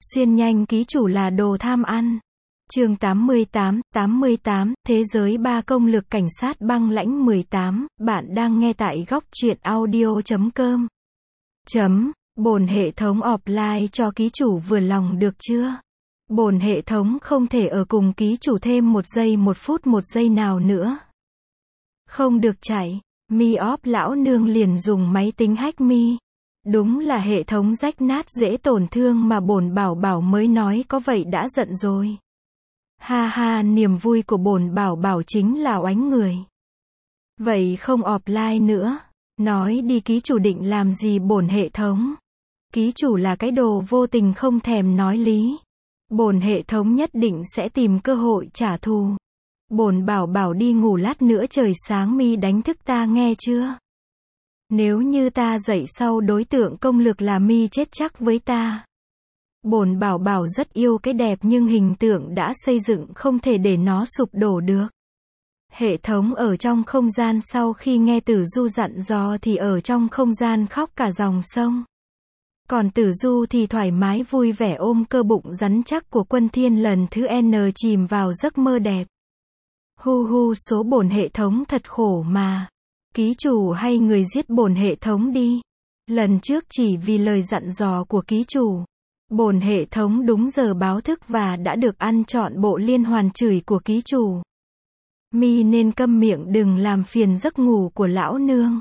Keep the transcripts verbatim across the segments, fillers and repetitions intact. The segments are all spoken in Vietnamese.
Xuyên nhanh ký chủ là đồ tham ăn. Chương tám mươi tám, tám mươi tám, Thế giới ba công lực cảnh sát băng lãnh mười tám, bạn đang nghe tại góc truyện audio chấm com. Chấm, bổn hệ thống offline cho ký chủ vừa lòng được chưa? Bổn hệ thống không thể ở cùng ký chủ thêm một giây một phút một giây nào nữa. Không được chạy, mi off lão nương liền dùng máy tính hack mi. Đúng là hệ thống rách nát dễ tổn thương mà bổn bảo bảo mới nói có vậy đã giận rồi. Ha ha, niềm vui của bổn bảo bảo chính là oánh người. Vậy không offline nữa. Nói đi ký chủ định làm gì bổn hệ thống? Ký chủ là cái đồ vô tình không thèm nói lý. Bổn hệ thống nhất định sẽ tìm cơ hội trả thù. Bổn bảo bảo đi ngủ lát nữa trời sáng mi đánh thức ta nghe chưa? Nếu như ta dậy sau đối tượng công lực là mi chết chắc với ta. Bổn bảo bảo rất yêu cái đẹp nhưng hình tượng đã xây dựng không thể để nó sụp đổ được. Hệ thống ở trong không gian sau khi nghe Tử Du dặn dò thì ở trong không gian khóc cả dòng sông. Còn Tử Du thì thoải mái vui vẻ ôm cơ bụng rắn chắc của Quân Thiên lần thứ N chìm vào giấc mơ đẹp. Hu hu, số bổn hệ thống thật khổ mà. Ký chủ hay người giết bổn hệ thống đi. Lần trước chỉ vì lời dặn dò của ký chủ, bổn hệ thống đúng giờ báo thức và đã được ăn trọn bộ liên hoàn chửi của ký chủ. Mi nên câm miệng đừng làm phiền giấc ngủ của lão nương.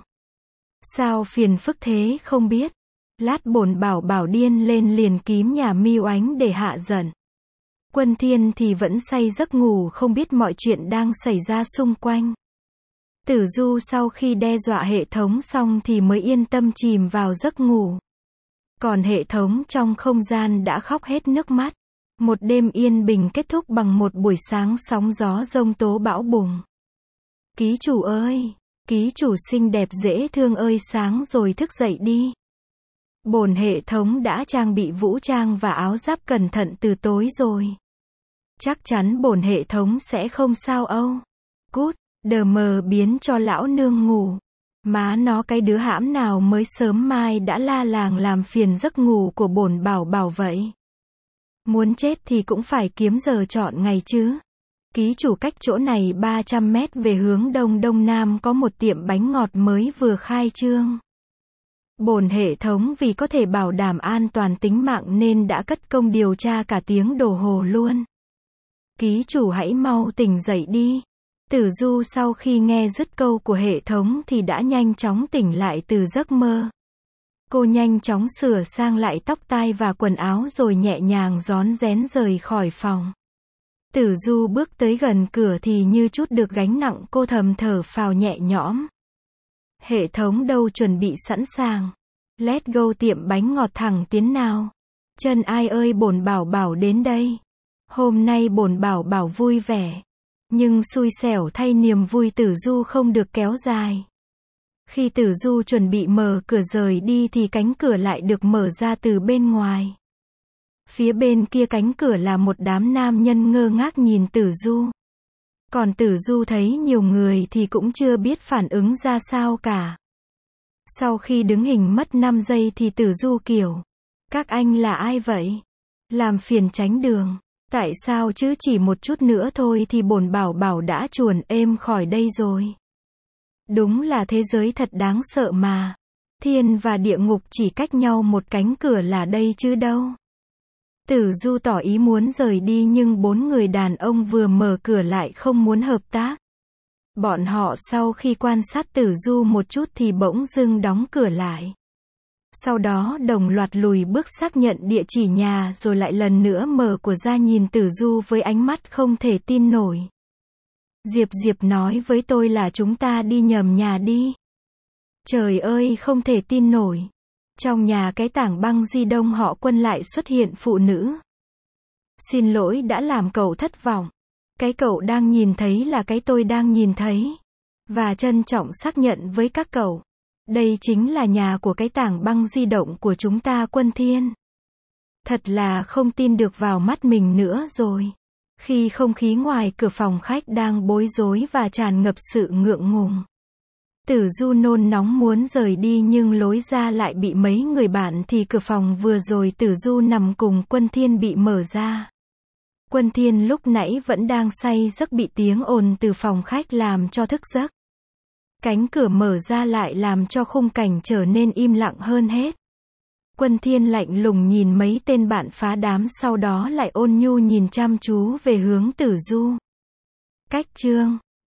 Sao phiền phức thế không biết. Lát bổn bảo bảo điên lên liền kím nhà mi oánh để hạ giận. Quân Thiên thì vẫn say giấc ngủ không biết mọi chuyện đang xảy ra xung quanh. Tử Du sau khi đe dọa hệ thống xong thì mới yên tâm chìm vào giấc ngủ. Còn hệ thống trong không gian đã khóc hết nước mắt. Một đêm yên bình kết thúc bằng một buổi sáng sóng gió giông tố bão bùng. Ký chủ ơi, ký chủ xinh đẹp dễ thương ơi, sáng rồi thức dậy đi. Bổn hệ thống đã trang bị vũ trang và áo giáp cẩn thận từ tối rồi. Chắc chắn bổn hệ thống sẽ không sao âu. Cút, đờ mờ biến cho lão nương ngủ. Má nó, cái đứa hãm nào mới sớm mai đã la làng làm phiền giấc ngủ của bổn bảo bảo vậy. Muốn chết thì cũng phải kiếm giờ chọn ngày chứ. Ký chủ cách chỗ này ba trăm mét về hướng đông đông nam có một tiệm bánh ngọt mới vừa khai trương. Bổn hệ thống vì có thể bảo đảm an toàn tính mạng nên đã cất công điều tra cả tiếng đồng hồ luôn. Ký chủ hãy mau tỉnh dậy đi. Tử Du sau khi nghe dứt câu của hệ thống thì đã nhanh chóng tỉnh lại từ giấc mơ. Cô nhanh chóng sửa sang lại tóc tai và quần áo rồi nhẹ nhàng rón rén rời khỏi phòng. Tử Du bước tới gần cửa thì như chút được gánh nặng, cô thầm thở phào nhẹ nhõm. Hệ thống đâu chuẩn bị sẵn sàng. Let's go, tiệm bánh ngọt thẳng tiến nào. Chân ai ơi, bổn bảo bảo đến đây. Hôm nay bổn bảo bảo vui vẻ. Nhưng xui xẻo thay, niềm vui Tử Du không được kéo dài. Khi Tử Du chuẩn bị mở cửa rời đi thì cánh cửa lại được mở ra từ bên ngoài. Phía bên kia cánh cửa là một đám nam nhân ngơ ngác nhìn Tử Du. Còn Tử Du thấy nhiều người thì cũng chưa biết phản ứng ra sao cả. Sau khi đứng hình mất năm giây thì Tử Du kiểu: các anh là ai vậy? Làm phiền tránh đường. Tại sao chứ, chỉ một chút nữa thôi thì bổn bảo bảo đã chuồn êm khỏi đây rồi. Đúng là thế giới thật đáng sợ mà. Thiên và địa ngục chỉ cách nhau một cánh cửa là đây chứ đâu. Tử Du tỏ ý muốn rời đi nhưng bốn người đàn ông vừa mở cửa lại không muốn hợp tác. Bọn họ sau khi quan sát Tử Du một chút thì bỗng dưng đóng cửa lại. Sau đó đồng loạt lùi bước xác nhận địa chỉ nhà rồi lại lần nữa mở cửa ra nhìn Tử Du với ánh mắt không thể tin nổi. Diệp Diệp nói với tôi là chúng ta đi nhầm nhà đi. Trời ơi, không thể tin nổi. Trong nhà cái tảng băng di động họ Quân lại xuất hiện phụ nữ. Xin lỗi đã làm cậu thất vọng. Cái cậu đang nhìn thấy là cái tôi đang nhìn thấy. Và trân trọng xác nhận với các cậu. Đây chính là nhà của cái tảng băng di động của chúng ta, Quân Thiên. Thật là không tin được vào mắt mình nữa rồi. Khi không khí ngoài cửa phòng khách đang bối rối và tràn ngập sự ngượng ngùng. Tử Du nôn nóng muốn rời đi nhưng lối ra lại bị mấy người bạn thì cửa phòng vừa rồi Tử Du nằm cùng Quân Thiên bị mở ra. Quân Thiên lúc nãy vẫn đang say giấc bị tiếng ồn từ phòng khách làm cho thức giấc. Cánh cửa mở ra lại làm cho khung cảnh trở nên im lặng hơn hết. Quân Thiên lạnh lùng nhìn mấy tên bạn phá đám sau đó lại ôn nhu nhìn chăm chú về hướng Tử Du. Cách chương